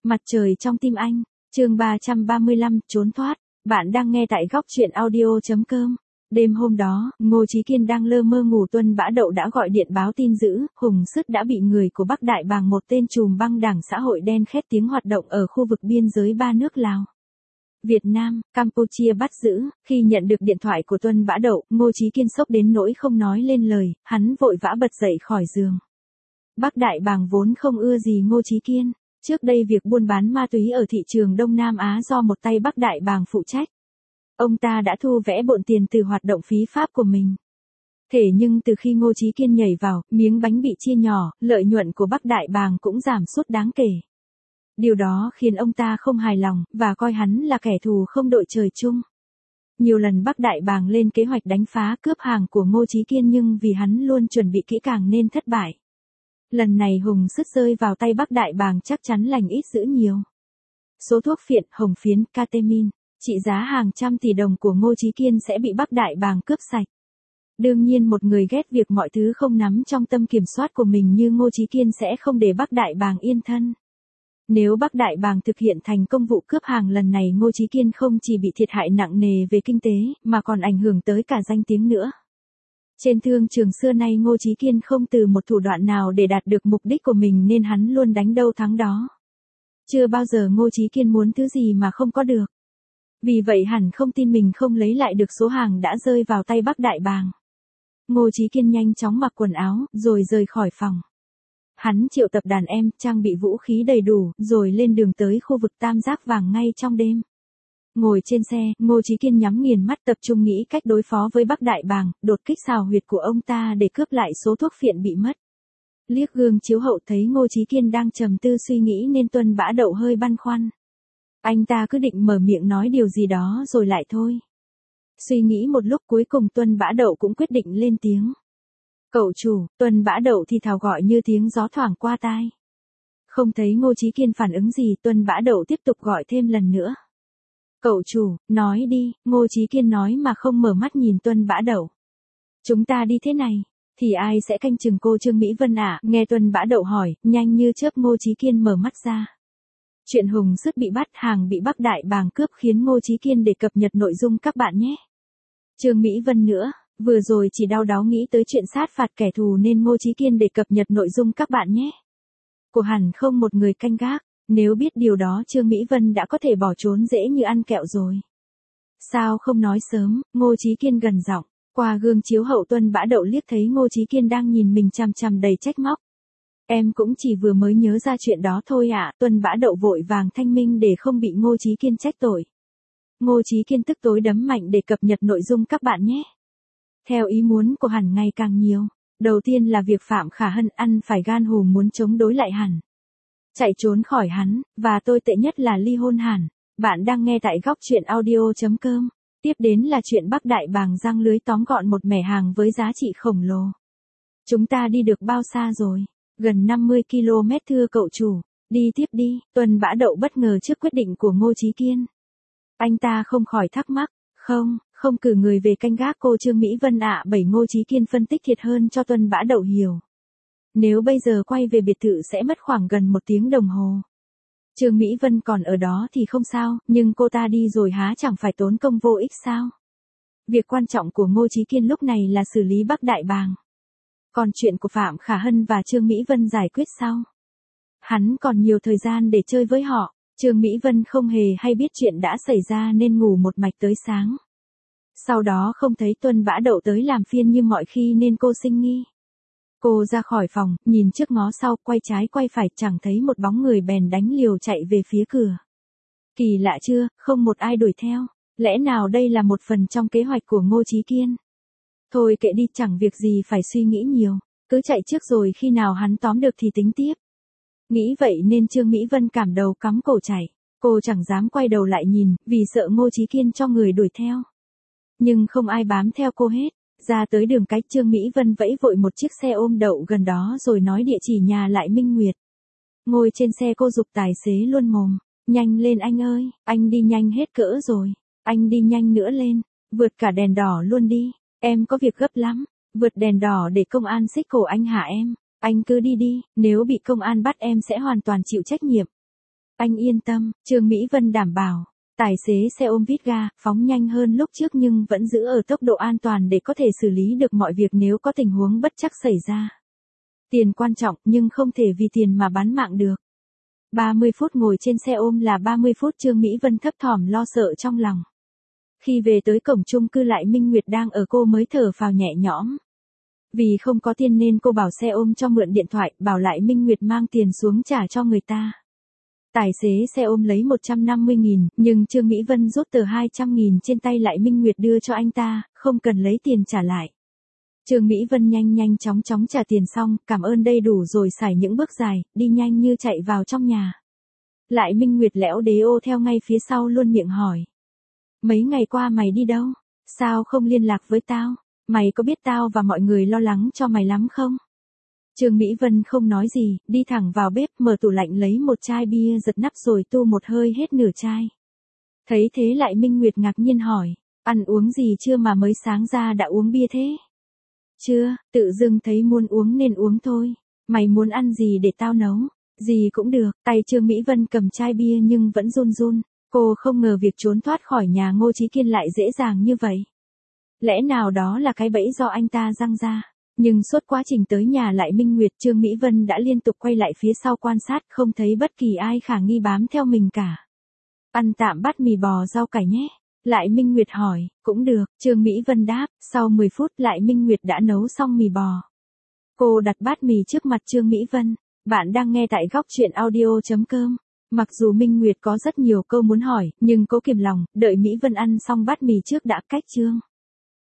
Mặt trời trong tim anh, chương 335, trốn thoát. Bạn đang nghe tại góc truyện audio.com. Đêm hôm đó, Ngô Chí Kiên đang lơ mơ ngủ, Tuân Bã Đậu đã gọi điện báo tin dữ, Hùng Sứt đã bị người của Bắc Đại Bàng, một tên trùm băng đảng xã hội đen khét tiếng hoạt động ở khu vực biên giới ba nước Lào, Việt Nam, Campuchia bắt giữ. Khi nhận được điện thoại của Tuân Bã Đậu, Ngô Chí Kiên sốc đến nỗi không nói lên lời, hắn vội vã bật dậy khỏi giường. Bắc Đại Bàng vốn không ưa gì Ngô Chí Kiên. Trước đây việc buôn bán ma túy ở thị trường Đông Nam Á do một tay Bắc Đại Bàng phụ trách. Ông ta đã thu vẽ bộn tiền từ hoạt động phí pháp của mình. Thế nhưng từ khi Ngô Chí Kiên nhảy vào, miếng bánh bị chia nhỏ, lợi nhuận của Bắc Đại Bàng cũng giảm sút đáng kể. Điều đó khiến ông ta không hài lòng, và coi hắn là kẻ thù không đội trời chung. Nhiều lần Bắc Đại Bàng lên kế hoạch đánh phá cướp hàng của Ngô Chí Kiên, nhưng vì hắn luôn chuẩn bị kỹ càng nên thất bại. Lần này Hùng Sứt rơi vào tay Bắc Đại Bàng chắc chắn lành ít dữ nhiều. Số thuốc phiện, hồng phiến, ketamine, trị giá hàng trăm tỷ đồng của Ngô Chí Kiên sẽ bị Bắc Đại Bàng cướp sạch. Đương nhiên một người ghét việc mọi thứ không nắm trong tầm kiểm soát của mình như Ngô Chí Kiên sẽ không để Bắc Đại Bàng yên thân. Nếu Bắc Đại Bàng thực hiện thành công vụ cướp hàng lần này, Ngô Chí Kiên không chỉ bị thiệt hại nặng nề về kinh tế, mà còn ảnh hưởng tới cả danh tiếng nữa. Trên thương trường xưa nay Ngô Chí Kiên không từ một thủ đoạn nào để đạt được mục đích của mình, nên hắn luôn đánh đâu thắng đó. Chưa bao giờ Ngô Chí Kiên muốn thứ gì mà không có được. Vì vậy hẳn không tin mình không lấy lại được số hàng đã rơi vào tay Bắc Đại Bàng. Ngô Chí Kiên nhanh chóng mặc quần áo, rồi rời khỏi phòng. Hắn triệu tập đàn em, trang bị vũ khí đầy đủ, rồi lên đường tới khu vực Tam Giác Vàng ngay trong đêm. Ngồi trên xe, Ngô Chí Kiên nhắm nghiền mắt tập trung nghĩ cách đối phó với Bắc Đại Bàng, đột kích xào huyệt của ông ta để cướp lại số thuốc phiện bị mất. Liếc gương chiếu hậu thấy Ngô Chí Kiên đang trầm tư suy nghĩ nên Tuân Bã Đậu hơi băn khoăn. Anh ta cứ định mở miệng nói điều gì đó rồi lại thôi. Suy nghĩ một lúc cuối cùng Tuân Bã Đậu cũng quyết định lên tiếng. Cậu chủ, Tuân Bã Đậu thì thào gọi như tiếng gió thoảng qua tai. Không thấy Ngô Chí Kiên phản ứng gì, Tuân Bã Đậu tiếp tục gọi thêm lần nữa. Cậu chủ, nói đi, Ngô Chí Kiên nói mà không mở mắt nhìn Tuân Bã Đậu. Chúng ta đi thế này, thì ai sẽ canh chừng cô Trương Mỹ Vân ạ? Nghe Tuân Bã Đậu hỏi, nhanh như chớp Ngô Chí Kiên mở mắt ra. Chuyện Hùng Sứt bị bắt, hàng bị Bắc Đại Bàng cướp khiến Ngô Chí Kiên để cập nhật nội dung các bạn nhé. Trương Mỹ Vân nữa, vừa rồi chỉ đau đáu nghĩ tới chuyện sát phạt kẻ thù nên Ngô Chí Kiên để cập nhật nội dung các bạn nhé. Của hẳn không một người canh gác. Nếu biết điều đó Trương Mỹ Vân đã có thể bỏ trốn dễ như ăn kẹo rồi. Sao không nói sớm? Ngô Chí Kiên gần giọng. Qua gương chiếu hậu Tuân Bã Đậu liếc thấy Ngô Chí Kiên đang nhìn mình chằm chằm đầy trách móc. Em cũng chỉ vừa mới nhớ ra chuyện đó thôi ạ. Tuân Bã Đậu vội vàng thanh minh để không bị Ngô Chí Kiên trách tội. Ngô Chí Kiên tức tối đấm mạnh để cập nhật nội dung các bạn nhé. Theo ý muốn của hẳn ngày càng nhiều. Đầu tiên là việc Phạm Khả Hân ăn phải gan hùm muốn chống đối lại hẳn. Chạy trốn khỏi hắn, và tồi tệ nhất là ly hôn hẳn. Bạn đang nghe tại góc truyện audio.com. Tiếp đến là chuyện Bắc Đại Bàng giăng lưới tóm gọn một mẻ hàng với giá trị khổng lồ. Chúng ta đi được bao xa rồi? Gần 50 km thưa cậu chủ. Đi tiếp đi. Tuân Bã Đậu bất ngờ trước quyết định của Ngô Chí Kiên. Anh ta không khỏi thắc mắc. Không cử người về canh gác cô Trương Mỹ Vân ạ. Bảy Ngô Chí Kiên phân tích thiệt hơn cho Tuân Bã Đậu hiểu. Nếu bây giờ quay về biệt thự sẽ mất khoảng gần 1 tiếng đồng hồ. Trương Mỹ Vân còn ở đó thì không sao, nhưng cô ta đi rồi há chẳng phải tốn công vô ích sao? Việc quan trọng của Ngô Chí Kiên lúc này là xử lý Bắc Đại Bàng. Còn chuyện của Phạm Khả Hân và Trương Mỹ Vân giải quyết sau. Hắn còn nhiều thời gian để chơi với họ. Trương Mỹ Vân không hề hay biết chuyện đã xảy ra nên ngủ một mạch tới sáng. Sau đó không thấy Tuân Bã Đậu tới làm phiên như mọi khi nên cô sinh nghi. Cô ra khỏi phòng, nhìn trước ngó sau, quay trái quay phải, chẳng thấy một bóng người bèn đánh liều chạy về phía cửa. Kỳ lạ chưa, không một ai đuổi theo. Lẽ nào đây là một phần trong kế hoạch của Ngô Chí Kiên? Thôi kệ đi, chẳng việc gì phải suy nghĩ nhiều. Cứ chạy trước rồi khi nào hắn tóm được thì tính tiếp. Nghĩ vậy nên Trương Mỹ Vân cảm đầu cắm cổ chạy. Cô chẳng dám quay đầu lại nhìn, vì sợ Ngô Chí Kiên cho người đuổi theo. Nhưng không ai bám theo cô hết. Ra tới đường cái Trương Mỹ Vân vẫy vội một chiếc xe ôm đậu gần đó rồi nói địa chỉ nhà lại Minh Nguyệt. Ngồi trên xe cô giục tài xế luôn mồm. Nhanh lên anh ơi, anh đi nhanh hết cỡ rồi. Anh đi nhanh nữa lên, vượt cả đèn đỏ luôn đi. Em có việc gấp lắm, vượt đèn đỏ để công an xích cổ anh hả em? Anh cứ đi đi, nếu bị công an bắt em sẽ hoàn toàn chịu trách nhiệm. Anh yên tâm, Trương Mỹ Vân đảm bảo. Tài xế xe ôm vít ga, phóng nhanh hơn lúc trước nhưng vẫn giữ ở tốc độ an toàn để có thể xử lý được mọi việc nếu có tình huống bất trắc xảy ra. Tiền quan trọng nhưng không thể vì tiền mà bán mạng được. 30 phút ngồi trên xe ôm là 30 phút Trương Mỹ Vân thấp thỏm lo sợ trong lòng. Khi về tới cổng chung cư Lại Minh Nguyệt đang ở cô mới thở phào nhẹ nhõm. Vì không có tiền nên cô bảo xe ôm cho mượn điện thoại, bảo Lại Minh Nguyệt mang tiền xuống trả cho người ta. Tài xế xe ôm lấy 150.000, nhưng Trương Mỹ Vân rút tờ 200.000 trên tay Lại Minh Nguyệt đưa cho anh ta, không cần lấy tiền trả lại. Trương Mỹ Vân nhanh chóng trả tiền xong, cảm ơn đây đủ rồi xài những bước dài, đi nhanh như chạy vào trong nhà. Lại Minh Nguyệt lẽo đế ô theo ngay phía sau luôn miệng hỏi. Mấy ngày qua mày đi đâu? Sao không liên lạc với tao? Mày có biết tao và mọi người lo lắng cho mày lắm không? Trương Mỹ Vân không nói gì, đi thẳng vào bếp mở tủ lạnh lấy một chai bia giật nắp rồi tu một hơi hết nửa chai. Thấy thế Lại Minh Nguyệt ngạc nhiên hỏi, ăn uống gì chưa mà mới sáng ra đã uống bia thế? Chưa, tự dưng thấy muốn uống nên uống thôi. Mày muốn ăn gì để tao nấu? Gì cũng được. Tay Trương Mỹ Vân cầm chai bia nhưng vẫn run run. Cô không ngờ việc trốn thoát khỏi nhà Ngô Chí Kiên lại dễ dàng như vậy. Lẽ nào đó là cái bẫy do anh ta giăng ra? Nhưng suốt quá trình tới nhà Lại Minh Nguyệt, Trương Mỹ Vân đã liên tục quay lại phía sau quan sát, không thấy bất kỳ ai khả nghi bám theo mình cả. Ăn tạm bát mì bò rau cải nhé. Lại Minh Nguyệt hỏi, cũng được, Trương Mỹ Vân đáp, sau 10 phút Lại Minh Nguyệt đã nấu xong mì bò. Cô đặt bát mì trước mặt Trương Mỹ Vân. Bạn đang nghe tại góc truyện audio.com. Mặc dù Minh Nguyệt có rất nhiều câu muốn hỏi, nhưng cố kiềm lòng, đợi Mỹ Vân ăn xong bát mì trước đã cách Trương